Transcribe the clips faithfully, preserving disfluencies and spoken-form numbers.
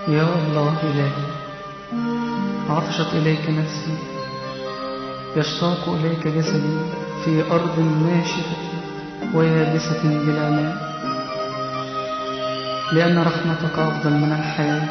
يا الله إلهي، عطشت إليك نفسي، يشتاق إليك جسدي في أرض ناشفة ويابسة بلا ماء، لأن رحمتك أفضل من الحياة.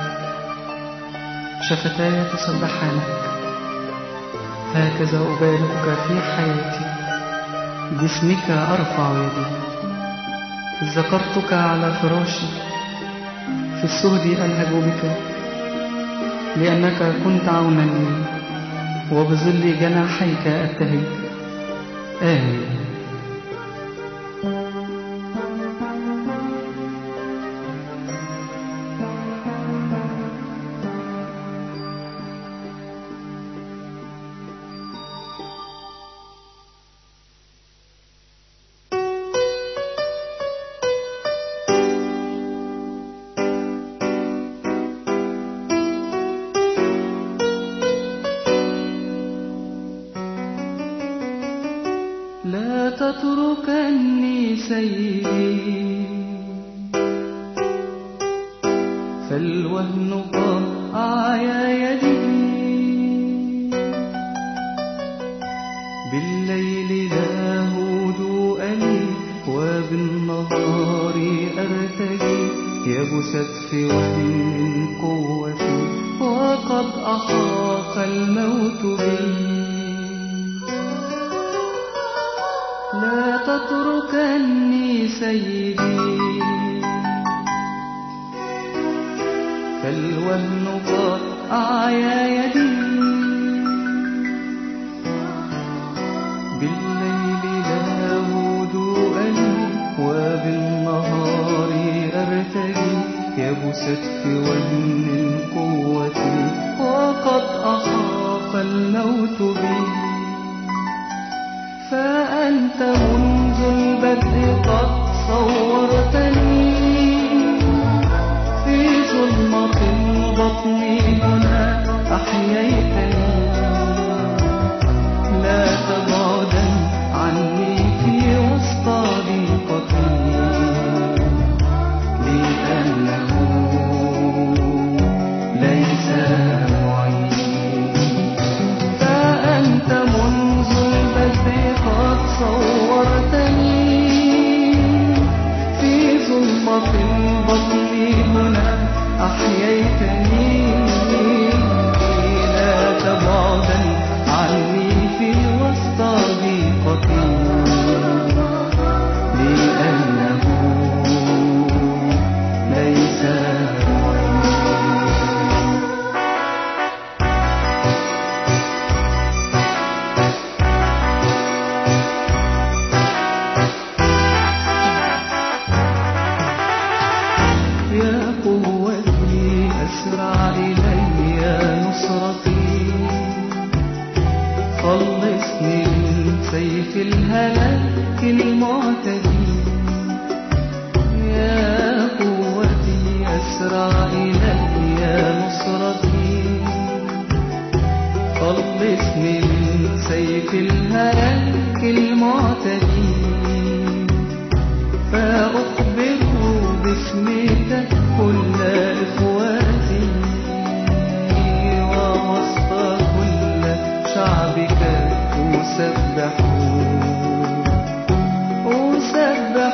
شفتاي تسبحانك، هكذا أباركك في حياتي، باسمك أرفع يدي. ذكرتك على فراشي، في السهد ألهج بك، لأنك كنت عونا لي، وبظل جناحيك أبتهج. آمين. لا تتركني سيدي، فالوهن قطع يدي. بالليل لا هدوء لي، وبالنهار أرتجي. يبست في وهن قوتي، وقد أحاط الموت بي. لا تتركني سيدي، فالوهن قطع يدي. بالليل لا هدوء لي، وبالنهار أرتجي. يبست في وهن قوتي، وقد أحاط الموت بي. فأنت منذ البدء قد صورتني، في ظلمة بطني هنا أحييتني. لا تبعدا عني في وسط ضيقتي، لأنه ليس معي. فأنت منذ البدء قد صورتني، في ظلمة البطن هنا أحييتني. لا تبعدا عني في وسط ضيقتي، لأنه ليس أسرع إلي نصرتي. خلصني من سيف الهلاك المعتدي. يا قوتي أسرع إلي نصرتي. خلصني من سيف الهلاك المعتدي. فأخبر باسمك كل إخواتي، ووسط كل شعبك أسبح أسبح.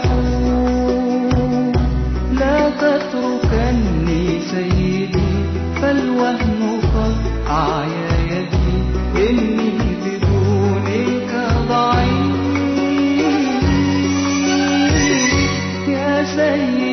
لا تتركني سيدي، فالوهن قطع يدي. إني بدونك ضعيف يا سيدي.